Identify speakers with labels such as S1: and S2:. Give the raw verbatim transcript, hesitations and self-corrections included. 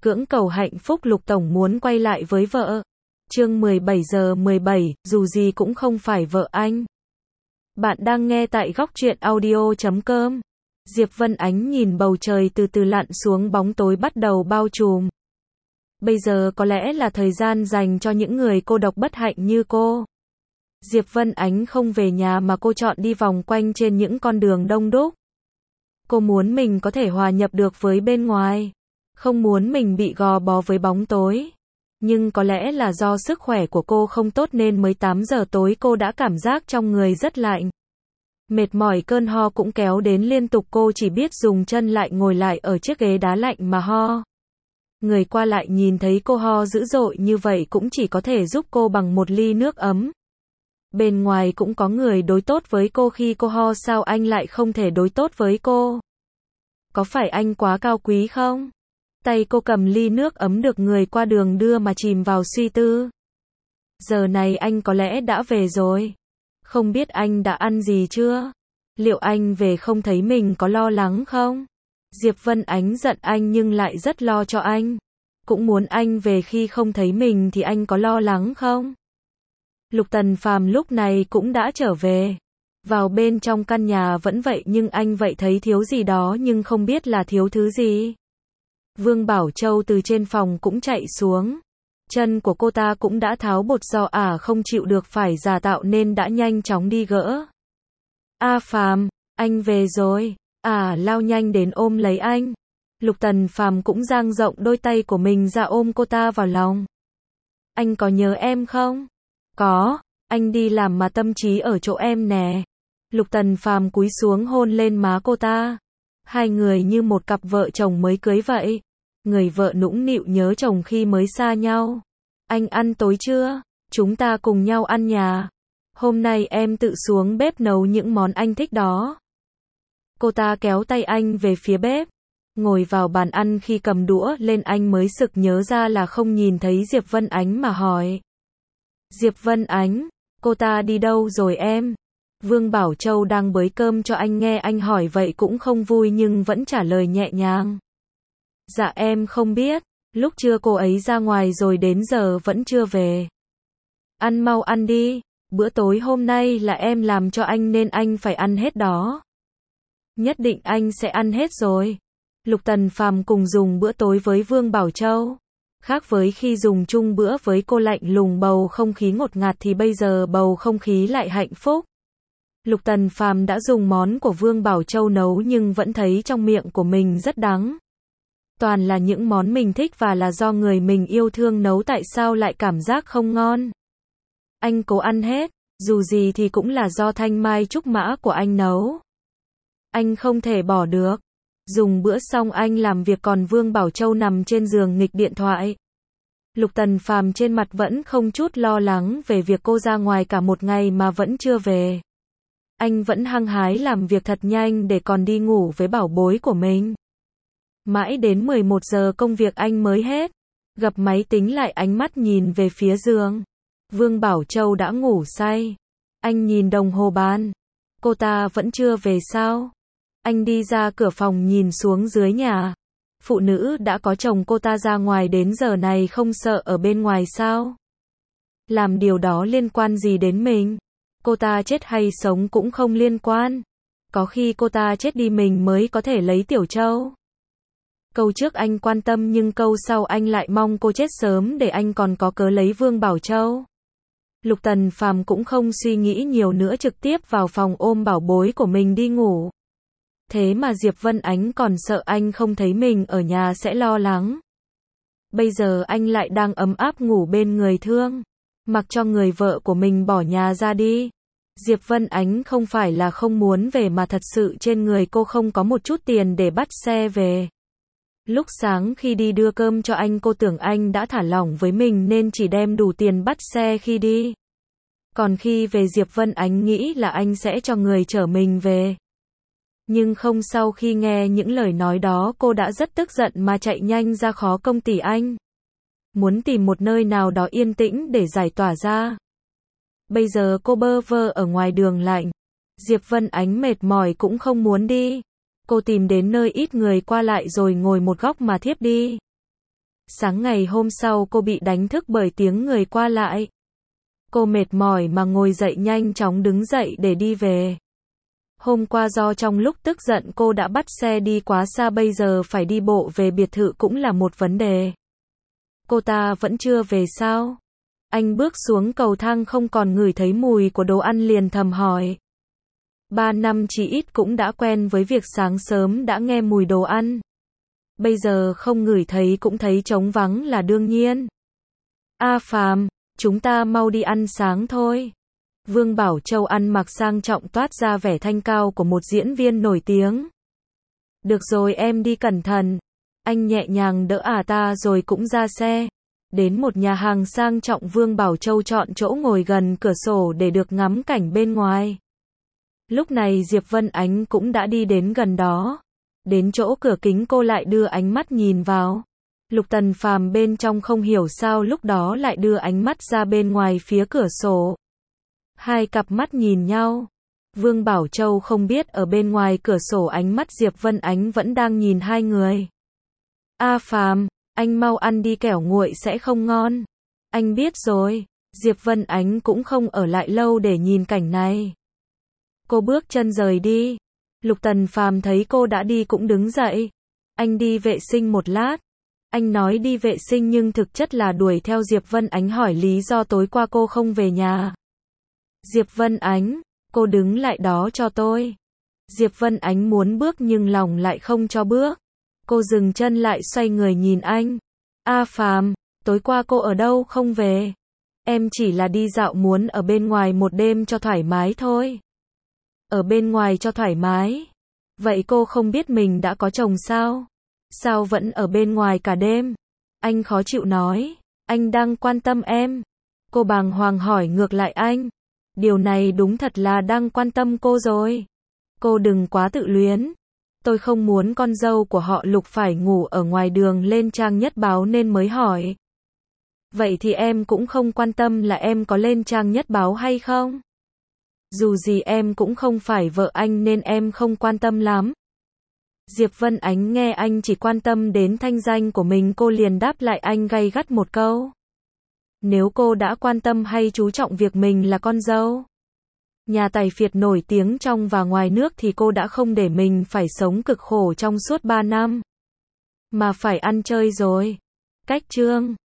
S1: Cưỡng cầu hạnh phúc Lục Tổng muốn quay lại với vợ. Chương mười bảy giờ mười bảy, dù gì cũng không phải vợ anh. Bạn đang nghe tại góc truyện audio chấm com. Diệp Vân Ánh nhìn bầu trời từ từ lặn xuống, bóng tối bắt đầu bao trùm. Bây giờ có lẽ là thời gian dành cho những người cô độc bất hạnh như cô. Diệp Vân Ánh không về nhà mà cô chọn đi vòng quanh trên những con đường đông đúc. Cô muốn mình có thể hòa nhập được với bên ngoài. Không muốn mình bị gò bó với bóng tối. Nhưng có lẽ là do sức khỏe của cô không tốt nên mới tám giờ tối cô đã cảm giác trong người rất lạnh. Mệt mỏi, cơn ho cũng kéo đến liên tục, cô chỉ biết dùng chân lại ngồi lại ở chiếc ghế đá lạnh mà ho. Người qua lại nhìn thấy cô ho dữ dội như vậy cũng chỉ có thể giúp cô bằng một ly nước ấm. Bên ngoài cũng có người đối tốt với cô khi cô ho, sao anh lại không thể đối tốt với cô? Có phải anh quá cao quý không? Tay cô cầm ly nước ấm được người qua đường đưa mà chìm vào suy tư. Giờ này anh có lẽ đã về rồi. Không biết anh đã ăn gì chưa? Liệu anh về không thấy mình có lo lắng không? Diệp Vân Ánh giận anh nhưng lại rất lo cho anh. Cũng muốn anh về, khi không thấy mình thì anh có lo lắng không? Lục Tần Phàm lúc này cũng đã trở về. Vào bên trong căn nhà vẫn vậy nhưng anh vậy thấy thiếu gì đó nhưng không biết là thiếu thứ gì. Vương Bảo Châu từ trên phòng cũng chạy xuống. Chân của cô ta cũng đã tháo bột, do ả à không chịu được phải giả tạo nên đã nhanh chóng đi gỡ. A Phàm, anh về rồi. Ả à, lao nhanh đến ôm lấy anh. Lục Tần Phàm cũng dang rộng đôi tay của mình ra ôm cô ta vào lòng. Anh có nhớ em không? Có, anh đi làm mà tâm trí ở chỗ em nè. Lục Tần Phàm cúi xuống hôn lên má cô ta. Hai người như một cặp vợ chồng mới cưới vậy. Người vợ nũng nịu nhớ chồng khi mới xa nhau. Anh ăn tối chưa? Chúng ta cùng nhau ăn nhà. Hôm nay em tự xuống bếp nấu những món anh thích đó. Cô ta kéo tay anh về phía bếp. Ngồi vào bàn ăn, khi cầm đũa lên anh mới sực nhớ ra là không nhìn thấy Diệp Vân Ánh mà hỏi. Diệp Vân Ánh, cô ta đi đâu rồi em? Vương Bảo Châu đang bới cơm cho anh, nghe anh hỏi vậy cũng không vui nhưng vẫn trả lời nhẹ nhàng. Dạ em không biết, lúc trưa cô ấy ra ngoài rồi đến giờ vẫn chưa về. Ăn mau ăn đi, bữa tối hôm nay là em làm cho anh nên anh phải ăn hết đó. Nhất định anh sẽ ăn hết rồi. Lục Tần Phàm cùng dùng bữa tối với Vương Bảo Châu. Khác với khi dùng chung bữa với cô lạnh lùng bầu không khí ngột ngạt thì bây giờ bầu không khí lại hạnh phúc. Lục Tần Phàm đã dùng món của Vương Bảo Châu nấu nhưng vẫn thấy trong miệng của mình rất đắng. Toàn là những món mình thích và là do người mình yêu thương nấu, tại sao lại cảm giác không ngon? Anh cố ăn hết, dù gì thì cũng là do thanh mai trúc mã của anh nấu. Anh không thể bỏ được. Dùng bữa xong anh làm việc, còn Vương Bảo Châu nằm trên giường nghịch điện thoại. Lục Tần Phàm trên mặt vẫn không chút lo lắng về việc cô ra ngoài cả một ngày mà vẫn chưa về. Anh vẫn hăng hái làm việc thật nhanh để còn đi ngủ với bảo bối của mình. Mãi đến mười một giờ công việc anh mới hết. Gập máy tính lại, ánh mắt nhìn về phía giường. Vương Bảo Châu đã ngủ say. Anh nhìn đồng hồ bàn. Cô ta vẫn chưa về sao? Anh đi ra cửa phòng nhìn xuống dưới nhà. Phụ nữ đã có chồng cô ta ra ngoài đến giờ này không sợ ở bên ngoài sao? Làm điều đó liên quan gì đến mình? Cô ta chết hay sống cũng không liên quan. Có khi cô ta chết đi mình mới có thể lấy Tiểu Châu. Câu trước anh quan tâm nhưng câu sau anh lại mong cô chết sớm để anh còn có cớ lấy Vương Bảo Châu. Lục Tần Phàm cũng không suy nghĩ nhiều nữa, trực tiếp vào phòng ôm bảo bối của mình đi ngủ. Thế mà Diệp Vân Ánh còn sợ anh không thấy mình ở nhà sẽ lo lắng. Bây giờ anh lại đang ấm áp ngủ bên người thương. Mặc cho người vợ của mình bỏ nhà ra đi. Diệp Vân Ánh không phải là không muốn về mà thật sự trên người cô không có một chút tiền để bắt xe về. Lúc sáng khi đi đưa cơm cho anh, cô tưởng anh đã thả lỏng với mình nên chỉ đem đủ tiền bắt xe khi đi. Còn khi về Diệp Vân Ánh nghĩ là anh sẽ cho người chở mình về. Nhưng không, sau khi nghe những lời nói đó cô đã rất tức giận mà chạy nhanh ra khó công ty anh. Muốn tìm một nơi nào đó yên tĩnh để giải tỏa ra. Bây giờ cô bơ vơ ở ngoài đường lạnh. Diệp Vân Ánh mệt mỏi cũng không muốn đi. Cô tìm đến nơi ít người qua lại rồi ngồi một góc mà thiếp đi. Sáng ngày hôm sau cô bị đánh thức bởi tiếng người qua lại. Cô mệt mỏi mà ngồi dậy nhanh chóng đứng dậy để đi về. Hôm qua do trong lúc tức giận cô đã bắt xe đi quá xa, bây giờ phải đi bộ về biệt thự cũng là một vấn đề. Cô ta vẫn chưa về sao? Anh bước xuống cầu thang không còn ngửi thấy mùi của đồ ăn liền thầm hỏi. Ba năm chỉ ít cũng đã quen với việc sáng sớm đã nghe mùi đồ ăn. Bây giờ không ngửi thấy cũng thấy trống vắng là đương nhiên. A Phàm, chúng ta mau đi ăn sáng thôi. Vương Bảo Châu ăn mặc sang trọng toát ra vẻ thanh cao của một diễn viên nổi tiếng. Được rồi, em đi cẩn thận. Anh nhẹ nhàng đỡ ả ta rồi cũng ra xe. Đến một nhà hàng sang trọng, Vương Bảo Châu chọn chỗ ngồi gần cửa sổ để được ngắm cảnh bên ngoài. Lúc này Diệp Vân Ánh cũng đã đi đến gần đó. Đến chỗ cửa kính cô lại đưa ánh mắt nhìn vào. Lục Tần Phàm bên trong không hiểu sao lúc đó lại đưa ánh mắt ra bên ngoài phía cửa sổ. Hai cặp mắt nhìn nhau. Vương Bảo Châu không biết ở bên ngoài cửa sổ ánh mắt Diệp Vân Ánh vẫn đang nhìn hai người. A Phàm, anh mau ăn đi kẻo nguội sẽ không ngon. Anh biết rồi. Diệp Vân Ánh cũng không ở lại lâu để nhìn cảnh này. Cô bước chân rời đi. Lục Tần Phàm thấy cô đã đi cũng đứng dậy. Anh đi vệ sinh một lát. Anh nói đi vệ sinh nhưng thực chất là đuổi theo Diệp Vân Ánh hỏi lý do tối qua cô không về nhà. Diệp Vân Ánh, cô đứng lại đó cho tôi. Diệp Vân Ánh muốn bước nhưng lòng lại không cho bước. Cô dừng chân lại xoay người nhìn anh. A Phàm, tối qua cô ở đâu không về? Em chỉ là đi dạo muốn ở bên ngoài một đêm cho thoải mái thôi. Ở bên ngoài cho thoải mái? Vậy cô không biết mình đã có chồng sao? Sao vẫn ở bên ngoài cả đêm? Anh khó chịu nói. Anh đang quan tâm em. Cô bàng hoàng hỏi ngược lại anh. Điều này đúng thật là đang quan tâm cô rồi. Cô đừng quá tự luyến. Tôi không muốn con dâu của họ Lục phải ngủ ở ngoài đường lên trang nhất báo nên mới hỏi. Vậy thì em cũng không quan tâm là em có lên trang nhất báo hay không? Dù gì em cũng không phải vợ anh nên em không quan tâm lắm. Diệp Vân Ánh nghe anh chỉ quan tâm đến thanh danh của mình, cô liền đáp lại anh gay gắt một câu. Nếu cô đã quan tâm hay chú trọng việc mình là con dâu nhà tài phiệt nổi tiếng trong và ngoài nước thì cô đã không để mình phải sống cực khổ trong suốt ba năm. Mà phải ăn chơi rồi. Cách chương